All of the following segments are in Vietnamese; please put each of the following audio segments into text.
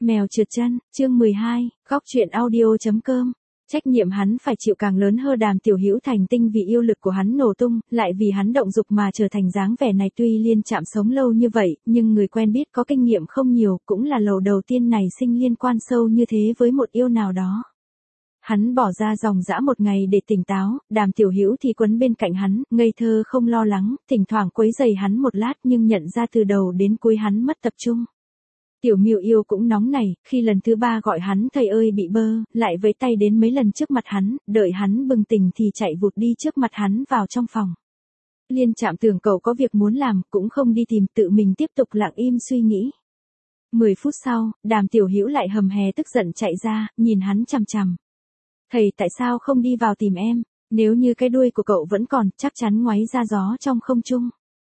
Mèo trượt chân, chương 12, góc truyện audio.com. Trách nhiệm hắn phải chịu càng lớn hơn. Đàm Tiểu Hữu thành tinh vì yêu lực của hắn nổ tung, lại vì hắn động dục mà trở thành dáng vẻ này. Tuy Liên Trạm sống lâu như vậy, nhưng người quen biết có kinh nghiệm không nhiều, cũng là lần đầu tiên này sinh liên quan sâu như thế với một yêu nào đó. Hắn bỏ ra dòng dã một ngày để tỉnh táo, Đàm Tiểu Hữu thì quấn bên cạnh hắn, ngây thơ không lo lắng, thỉnh thoảng quấy rầy hắn một lát nhưng nhận ra từ đầu đến cuối hắn mất tập trung. Tiểu Miêu Yêu cũng nóng nảy, khi lần thứ 3 gọi hắn thầy ơi bị bơ, lại vẫy tay đến mấy lần trước mặt hắn, đợi hắn bừng tỉnh thì chạy vụt đi trước mặt hắn vào trong phòng. Liên Trạm tưởng cậu có việc muốn làm, cũng không đi tìm, tự mình tiếp tục lặng im suy nghĩ. 10 phút sau, Đàm Tiểu Hữu lại hầm hè tức giận chạy ra, nhìn hắn chằm chằm. Thầy tại sao không đi vào tìm em, nếu như cái đuôi của cậu vẫn còn, chắc chắn ngoáy ra gió trong không trung.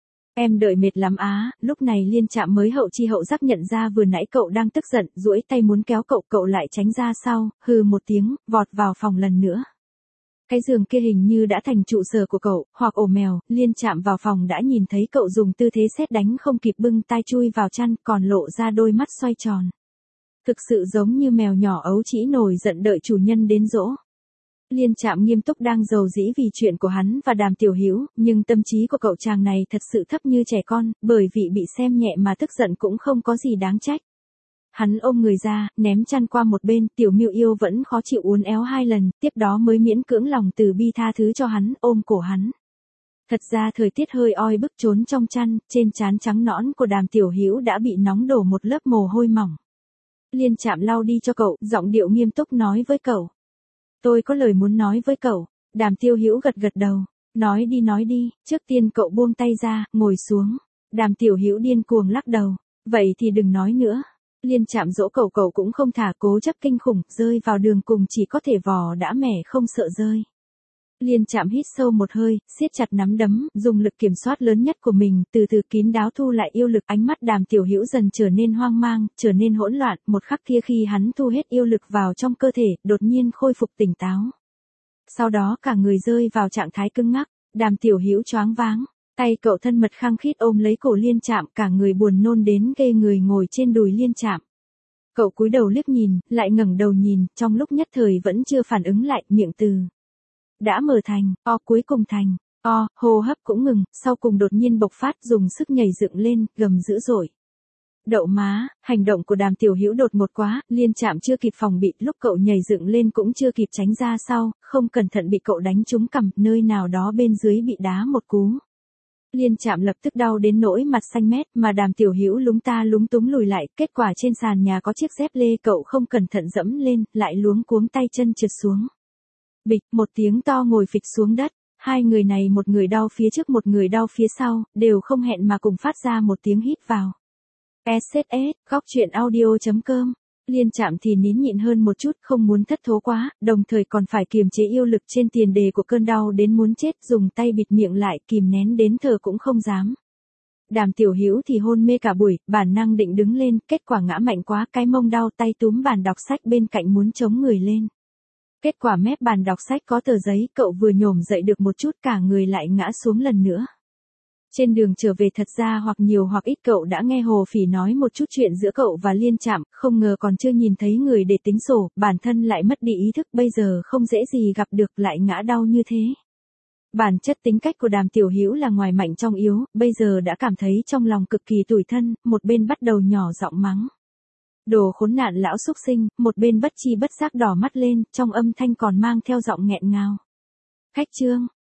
Em đợi mệt lắm á. Lúc này Liên Trạm mới hậu chi hậu giác nhận ra vừa nãy cậu đang tức giận, duỗi tay muốn kéo cậu, cậu lại tránh ra sau, hừ một tiếng, vọt vào phòng lần nữa. Cái giường kia hình như đã thành trụ sở của cậu, hoặc ổ mèo. Liên Trạm vào phòng đã nhìn thấy cậu dùng tư thế sét đánh không kịp bưng tai chui vào chăn, còn lộ ra đôi mắt xoay tròn. Thực sự giống như mèo nhỏ ấu trĩ nổi giận đợi chủ nhân đến dỗ. Liên Trạm nghiêm túc đang rầu rĩ vì chuyện của hắn và Đàm Tiểu Hữu, nhưng tâm trí của cậu chàng này thật sự thấp như trẻ con, bởi vì bị xem nhẹ mà tức giận cũng không có gì đáng trách. Hắn ôm người ra, ném chăn qua một bên, Tiểu Miêu Yêu vẫn khó chịu uốn éo 2 lần, tiếp đó mới miễn cưỡng lòng từ bi tha thứ cho hắn, ôm cổ hắn. Thật ra thời tiết hơi oi bức, trốn trong chăn, trên trán trắng nõn của Đàm Tiểu Hữu đã bị nóng đổ một lớp mồ hôi mỏng. Liên Trạm lau đi cho cậu, giọng điệu nghiêm túc nói với cậu. Tôi có lời muốn nói với cậu. Đàm Tiểu Hữu gật gật đầu. Nói đi, trước tiên cậu buông tay ra, ngồi xuống. Đàm Tiểu Hữu điên cuồng lắc đầu. Vậy thì đừng nói nữa. Liên Trạm dỗ cậu, cậu cũng không thả, cố chấp kinh khủng, rơi vào đường cùng chỉ có thể vò đã mẻ không sợ rơi. Liên Trạm hít sâu một hơi, siết chặt nắm đấm, dùng lực kiểm soát lớn nhất của mình, từ từ kín đáo thu lại yêu lực. Ánh mắt Đàm Tiểu Hữu dần trở nên hoang mang, trở nên hỗn loạn, một khắc kia khi hắn thu hết yêu lực vào trong cơ thể, đột nhiên khôi phục tỉnh táo. Sau đó cả người rơi vào trạng thái cứng ngắc, Đàm Tiểu Hữu choáng váng, tay cậu thân mật khăng khít ôm lấy cổ Liên Trạm, cả người buồn nôn đến ghê người ngồi trên đùi Liên Trạm. Cậu cúi đầu liếc nhìn, lại ngẩng đầu nhìn, trong lúc nhất thời vẫn chưa phản ứng lại, miệng từ đã mở thành, cuối cùng thành, hô hấp cũng ngừng, sau cùng đột nhiên bộc phát, dùng sức nhảy dựng lên, gầm dữ dội. Đậu má, hành động của Đàm Tiểu Hữu đột ngột quá, Liên Trạm chưa kịp phòng bị, lúc cậu nhảy dựng lên cũng chưa kịp tránh ra sau, không cẩn thận bị cậu đánh trúng cằm, nơi nào đó bên dưới bị đá một cú. Liên Trạm lập tức đau đến nỗi mặt xanh mét, mà Đàm Tiểu Hữu lúng ta lúng túng lùi lại, kết quả trên sàn nhà có chiếc dép lê, cậu không cẩn thận dẫm lên, lại luống cuống tay chân trượt xuống. Bịch, một tiếng to ngồi phịch xuống đất, hai người này một người đau phía trước một người đau phía sau, đều không hẹn mà cùng phát ra một tiếng hít vào. SSS, góc truyện audio.com. Liên Trạm thì nín nhịn hơn một chút, không muốn thất thố quá, đồng thời còn phải kiềm chế yêu lực trên tiền đề của cơn đau đến muốn chết, dùng tay bịt miệng lại, kìm nén đến thở cũng không dám. Đàm Tiểu Hữu thì hôn mê cả buổi, bản năng định đứng lên, kết quả ngã mạnh quá, cái mông đau, tay túm bàn đọc sách bên cạnh muốn chống người lên. Kết quả mép bàn đọc sách có tờ giấy, cậu vừa nhổm dậy được một chút cả người lại ngã xuống lần nữa. Trên đường trở về thật ra hoặc nhiều hoặc ít cậu đã nghe Hồ Phỉ nói một chút chuyện giữa cậu và Liên Trạm, không ngờ còn chưa nhìn thấy người để tính sổ, bản thân lại mất đi ý thức, bây giờ không dễ gì gặp được, lại ngã đau như thế. Bản chất tính cách của Đàm Tiểu Hữu là ngoài mạnh trong yếu, bây giờ đã cảm thấy trong lòng cực kỳ tủi thân, một bên bắt đầu nhỏ giọng mắng. Đồ khốn nạn lão xúc sinh, một bên bất chi bất giác đỏ mắt lên, trong âm thanh còn mang theo giọng nghẹn ngào. Khách trương,